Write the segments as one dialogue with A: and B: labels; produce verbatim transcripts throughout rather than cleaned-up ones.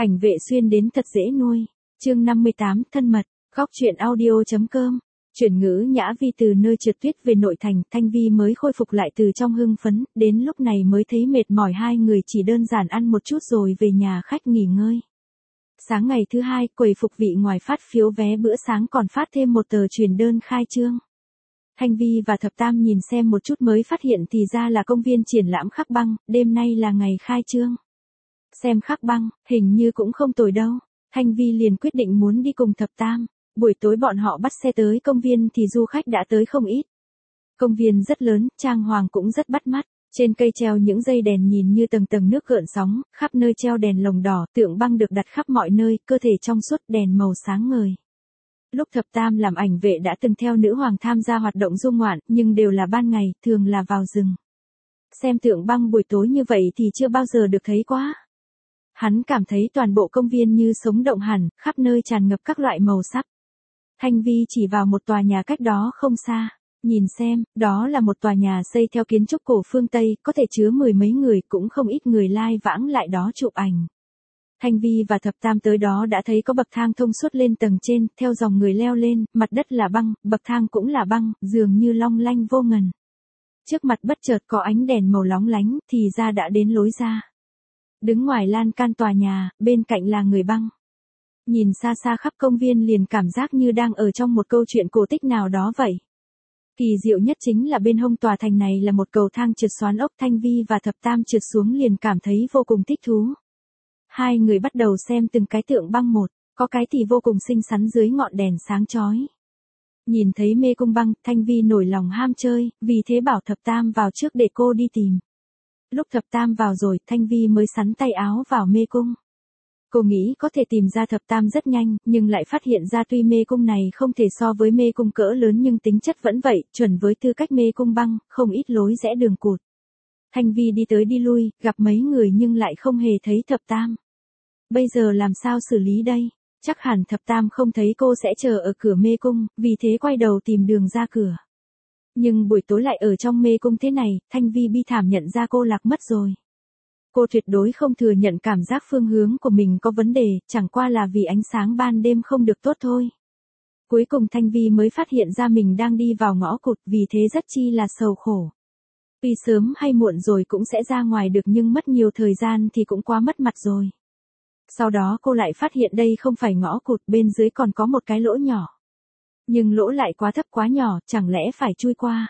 A: Ảnh vệ xuyên đến thật dễ nuôi. Chương năm mươi tám, thân mật. Góc truyện audio.com. Chuyển ngữ Nhã Vi từ nơi trượt tuyết về nội thành, Thanh Vi mới khôi phục lại từ trong hưng phấn, đến lúc này mới thấy mệt mỏi, hai người chỉ đơn giản ăn một chút rồi về nhà khách nghỉ ngơi. Sáng ngày thứ hai, quầy phục vị ngoài phát phiếu vé bữa sáng còn phát thêm một tờ truyền đơn khai trương. Thanh Vi và Thập Tam nhìn xem một chút mới phát hiện thì ra là công viên triển lãm Khắc Băng, đêm nay là ngày khai trương. Xem Khắc Băng, hình như cũng không tồi đâu. Thanh Vi liền quyết định muốn đi cùng Thập Tam. Buổi tối bọn họ bắt xe tới công viên thì du khách đã tới không ít. Công viên rất lớn, trang hoàng cũng rất bắt mắt. Trên cây treo những dây đèn nhìn như tầng tầng nước gợn sóng, khắp nơi treo đèn lồng đỏ, tượng băng được đặt khắp mọi nơi, cơ thể trong suốt, đèn màu sáng ngời. Lúc Thập Tam làm ảnh vệ đã từng theo nữ hoàng tham gia hoạt động du ngoạn, nhưng đều là ban ngày, thường là vào rừng. Xem tượng băng buổi tối như vậy thì chưa bao giờ được thấy quá. Hắn cảm thấy toàn bộ công viên như sống động hẳn, khắp nơi tràn ngập các loại màu sắc. Thanh Vi chỉ vào một tòa nhà cách đó không xa. Nhìn xem, đó là một tòa nhà xây theo kiến trúc cổ phương Tây, có thể chứa mười mấy người, cũng không ít người lai vãng lại đó chụp ảnh. Thanh Vi và Thập Tam tới đó đã thấy có bậc thang thông suốt lên tầng trên, theo dòng người leo lên, mặt đất là băng, bậc thang cũng là băng, dường như long lanh vô ngần. Trước mặt bất chợt có ánh đèn màu lóng lánh, thì ra đã đến lối ra. Đứng ngoài lan can tòa nhà, bên cạnh là người băng. Nhìn xa xa khắp công viên liền cảm giác như đang ở trong một câu chuyện cổ tích nào đó vậy. Kỳ diệu nhất chính là bên hông tòa thành này là một cầu thang trượt xoắn ốc. Thanh Vi và Thập Tam trượt xuống liền cảm thấy vô cùng thích thú. Hai người bắt đầu xem từng cái tượng băng một, có cái thì vô cùng xinh xắn dưới ngọn đèn sáng chói. Nhìn thấy mê cung băng, Thanh Vi nổi lòng ham chơi, vì thế bảo Thập Tam vào trước để cô đi tìm. Lúc Thập Tam vào rồi, Thanh Vi mới sắn tay áo vào mê cung. Cô nghĩ có thể tìm ra Thập Tam rất nhanh, nhưng lại phát hiện ra tuy mê cung này không thể so với mê cung cỡ lớn nhưng tính chất vẫn vậy, chuẩn với tư cách mê cung băng, không ít lối rẽ đường cụt. Thanh Vi đi tới đi lui, gặp mấy người nhưng lại không hề thấy Thập Tam. Bây giờ làm sao xử lý đây? Chắc hẳn Thập Tam không thấy cô sẽ chờ ở cửa mê cung, vì thế quay đầu tìm đường ra cửa. Nhưng buổi tối lại ở trong mê cung thế này, Thanh Vi bi thảm nhận ra cô lạc mất rồi. Cô tuyệt đối không thừa nhận cảm giác phương hướng của mình có vấn đề, chẳng qua là vì ánh sáng ban đêm không được tốt thôi. Cuối cùng Thanh Vi mới phát hiện ra mình đang đi vào ngõ cụt, vì thế rất chi là sầu khổ. Tuy sớm hay muộn rồi cũng sẽ ra ngoài được nhưng mất nhiều thời gian thì cũng quá mất mặt rồi. Sau đó cô lại phát hiện đây không phải ngõ cụt, bên dưới còn có một cái lỗ nhỏ. Nhưng lỗ lại quá thấp quá nhỏ, chẳng lẽ phải chui qua?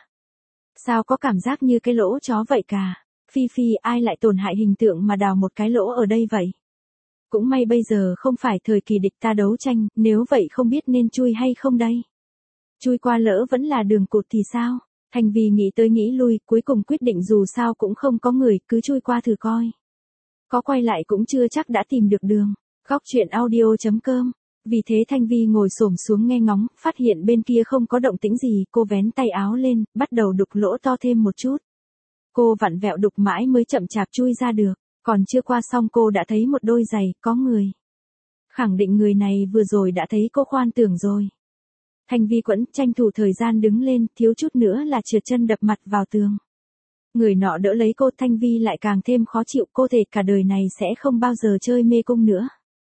A: Sao có cảm giác như cái lỗ chó vậy cả? Phi Phi, ai lại tổn hại hình tượng mà đào một cái lỗ ở đây vậy? Cũng may bây giờ không phải thời kỳ địch ta đấu tranh, nếu vậy không biết nên chui hay không đây? Chui qua lỡ vẫn là đường cụt thì sao? Thanh Vi nghĩ tới nghĩ lui, cuối cùng quyết định dù sao cũng không có người, cứ chui qua thử coi. Có quay lại cũng chưa chắc đã tìm được đường. Góc truyện audio.com. Vì thế Thanh Vi ngồi xổm xuống nghe ngóng, phát hiện bên kia không có động tĩnh gì, cô vén tay áo lên, bắt đầu đục lỗ to thêm một chút. Cô vặn vẹo đục mãi mới chậm chạp chui ra được, còn chưa qua xong cô đã thấy một đôi giày, có người. Khẳng định người này vừa rồi đã thấy cô khoan tưởng rồi. Thanh Vi quẫn tranh thủ thời gian đứng lên, thiếu chút nữa là trượt chân đập mặt vào tường. Người nọ đỡ lấy cô, Thanh Vi lại càng thêm khó chịu, cô thề cả đời này sẽ không bao giờ chơi mê cung nữa.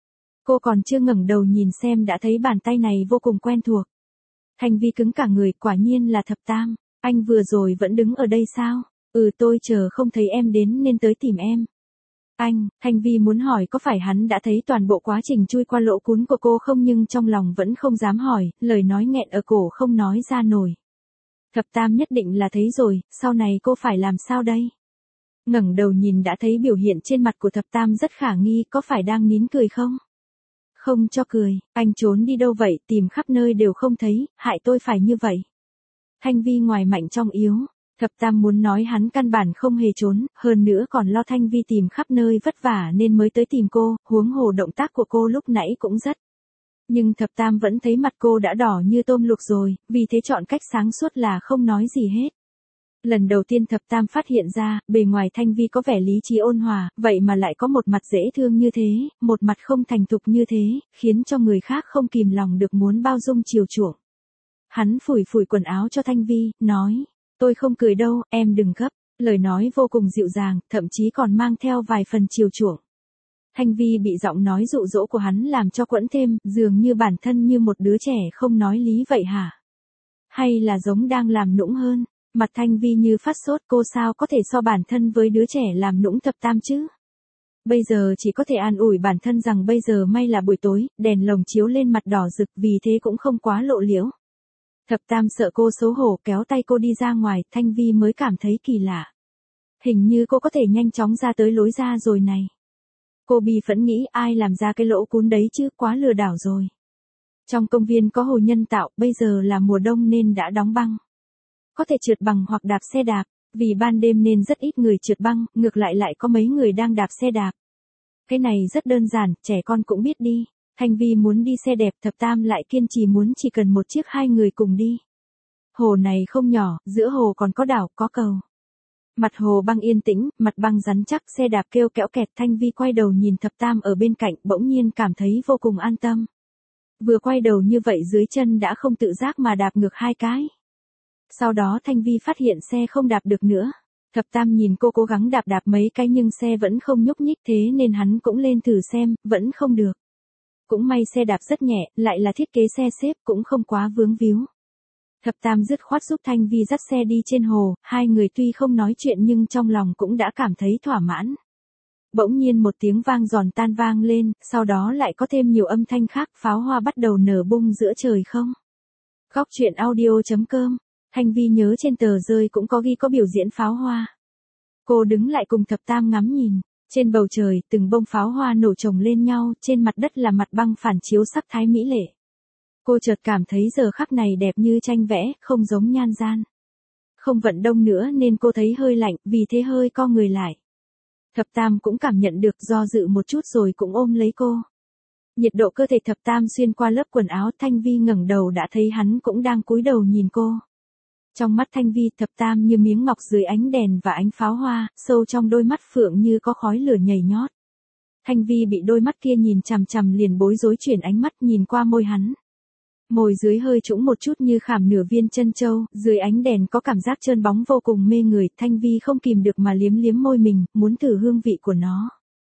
A: Cô còn chưa ngẩng đầu nhìn xem đã thấy bàn tay này vô cùng quen thuộc. Thanh Vi cứng cả người, quả nhiên là Thập Tam. Anh vừa rồi vẫn đứng ở đây sao? Ừ, tôi chờ không thấy em đến nên tới tìm em. Anh, Thanh Vi muốn hỏi có phải hắn đã thấy toàn bộ quá trình chui qua lỗ cún của cô không, nhưng trong lòng vẫn không dám hỏi, lời nói nghẹn ở cổ không nói ra nổi. Thập Tam nhất định là thấy rồi, sau này cô phải làm sao đây? Ngẩng đầu nhìn đã thấy biểu hiện trên mặt của Thập Tam rất khả nghi, có phải đang nín cười không? Không cho cười, anh trốn đi đâu vậy, tìm khắp nơi đều không thấy, hại tôi phải như vậy. Thanh Vi ngoài mạnh trong yếu. Thập Tam muốn nói hắn căn bản không hề trốn, hơn nữa còn lo Thanh Vi tìm khắp nơi vất vả nên mới tới tìm cô, huống hồ động tác của cô lúc nãy cũng rất. Nhưng Thập Tam vẫn thấy mặt cô đã đỏ như tôm luộc rồi, vì thế chọn cách sáng suốt là không nói gì hết. Lần đầu tiên Thập Tam phát hiện ra, bề ngoài Thanh Vi có vẻ lý trí ôn hòa, vậy mà lại có một mặt dễ thương như thế, một mặt không thành thục như thế, khiến cho người khác không kìm lòng được muốn bao dung chiều chuộng. Hắn phủi phủi quần áo cho Thanh Vi, nói. Tôi không cười đâu, em đừng gấp. Lời nói vô cùng dịu dàng, thậm chí còn mang theo vài phần chiều chuộng. Thanh Vi bị giọng nói dụ dỗ của hắn làm cho quẫn thêm, dường như bản thân như một đứa trẻ không nói lý vậy hả? Hay là giống đang làm nũng hơn? Mặt Thanh Vi như phát sốt, cô sao có thể so bản thân với đứa trẻ làm nũng thập tam chứ? Bây giờ chỉ có thể an ủi bản thân rằng bây giờ may là buổi tối, đèn lồng chiếu lên mặt đỏ rực vì thế cũng không quá lộ liễu. Thập tam sợ cô xấu hổ kéo tay cô đi ra ngoài, Thanh Vi mới cảm thấy kỳ lạ. Hình như cô có thể nhanh chóng ra tới lối ra rồi này. Cô bi phẫn nghĩ ai làm ra cái lỗ cún đấy chứ, quá lừa đảo rồi. Trong công viên có hồ nhân tạo, bây giờ là mùa đông nên đã đóng băng. Có thể trượt bằng hoặc đạp xe đạp, vì ban đêm nên rất ít người trượt băng, ngược lại lại có mấy người đang đạp xe đạp. Cái này rất đơn giản, trẻ con cũng biết đi. Thanh Vi muốn đi xe đẹp, thập tam lại kiên trì muốn chỉ cần một chiếc hai người cùng đi. Hồ này không nhỏ, giữa hồ còn có đảo, có cầu. Mặt hồ băng yên tĩnh, mặt băng rắn chắc, xe đạp kêu kẽo kẹt. Thanh Vi quay đầu nhìn thập tam ở bên cạnh, bỗng nhiên cảm thấy vô cùng an tâm. Vừa quay đầu như vậy dưới chân đã không tự giác mà đạp ngược hai cái. Sau đó Thanh Vi phát hiện xe không đạp được nữa. Thập tam nhìn cô cố gắng đạp đạp mấy cái nhưng xe vẫn không nhúc nhích, thế nên hắn cũng lên thử xem, vẫn không được. Cũng may xe đạp rất nhẹ, lại là thiết kế xe xếp cũng không quá vướng víu. Thập tam dứt khoát giúp Thanh Vi dắt xe đi trên hồ, hai người tuy không nói chuyện nhưng trong lòng cũng đã cảm thấy thỏa mãn. Bỗng nhiên một tiếng vang giòn tan vang lên, sau đó lại có thêm nhiều âm thanh khác, pháo hoa bắt đầu nở bung giữa trời không. Góc truyện audio chấm com. Thanh Vi nhớ trên tờ rơi cũng có ghi có biểu diễn pháo hoa. Cô đứng lại cùng thập tam ngắm nhìn. Trên bầu trời, từng bông pháo hoa nổ chồng lên nhau, trên mặt đất là mặt băng phản chiếu sắc thái mỹ lệ. Cô chợt cảm thấy giờ khắc này đẹp như tranh vẽ, không giống nhan gian. Không vận động nữa nên cô thấy hơi lạnh, vì thế hơi co người lại. Thập tam cũng cảm nhận được, do dự một chút rồi cũng ôm lấy cô. Nhiệt độ cơ thể thập tam xuyên qua lớp quần áo, Thanh Vi ngẩng đầu đã thấy hắn cũng đang cúi đầu nhìn cô. Trong mắt Thanh Vi, thập tam như miếng ngọc dưới ánh đèn và ánh pháo hoa, sâu trong đôi mắt phượng như có khói lửa nhảy nhót. Thanh Vi bị đôi mắt kia nhìn chằm chằm liền bối rối chuyển ánh mắt nhìn qua môi hắn. Môi dưới hơi trũng một chút như khảm nửa viên chân châu, dưới ánh đèn có cảm giác trơn bóng vô cùng mê người, Thanh Vi không kìm được mà liếm liếm môi mình, muốn thử hương vị của nó.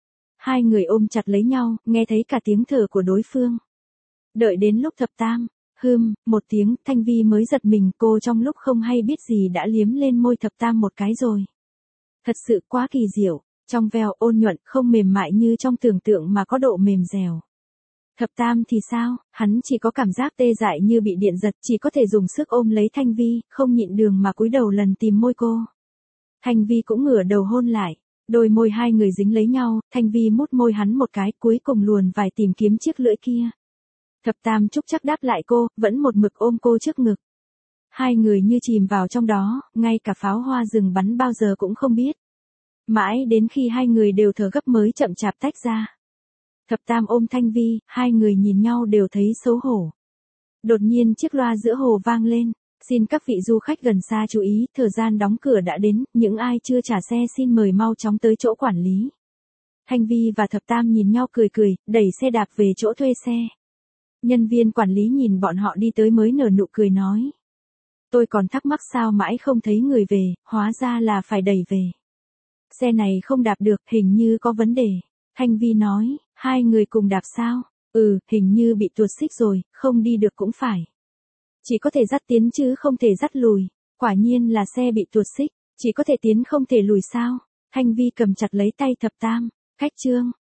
A: Hai người ôm chặt lấy nhau, nghe thấy cả tiếng thở của đối phương. Đợi đến lúc thập tam, hừm, một tiếng, Thanh Vi mới giật mình, cô trong lúc không hay biết gì đã liếm lên môi thập tam một cái rồi. Thật sự quá kỳ diệu, trong veo, ôn nhuận, không mềm mại như trong tưởng tượng mà có độ mềm dẻo. Thập tam thì sao, hắn chỉ có cảm giác tê dại như bị điện giật, chỉ có thể dùng sức ôm lấy Thanh Vi, không nhịn đường mà cúi đầu lần tìm môi cô. Thanh Vi cũng ngửa đầu hôn lại, đôi môi hai người dính lấy nhau, Thanh Vi mút môi hắn một cái, cuối cùng luồn vài tìm kiếm chiếc lưỡi kia. Thập tam chúc chắc đáp lại cô, vẫn một mực ôm cô trước ngực. Hai người như chìm vào trong đó, ngay cả pháo hoa rừng bắn bao giờ cũng không biết. Mãi đến khi hai người đều thở gấp mới chậm chạp tách ra. Thập tam ôm Thanh Vi, hai người nhìn nhau đều thấy xấu hổ. Đột nhiên chiếc loa giữa hồ vang lên, xin các vị du khách gần xa chú ý, thời gian đóng cửa đã đến, những ai chưa trả xe xin mời mau chóng tới chỗ quản lý. Thanh Vi và thập tam nhìn nhau cười cười, đẩy xe đạp về chỗ thuê xe. Nhân viên quản lý nhìn bọn họ đi tới mới nở nụ cười nói. Tôi còn thắc mắc sao mãi không thấy người về, hóa ra là phải đẩy về. Xe này không đạp được, hình như có vấn đề. Thanh Vi nói, hai người cùng đạp sao? Ừ, hình như bị tuột xích rồi, không đi được cũng phải. Chỉ có thể dắt tiến chứ không thể dắt lùi. Quả nhiên là xe bị tuột xích, chỉ có thể tiến không thể lùi sao? Thanh Vi cầm chặt lấy tay thập tam. Khách trương,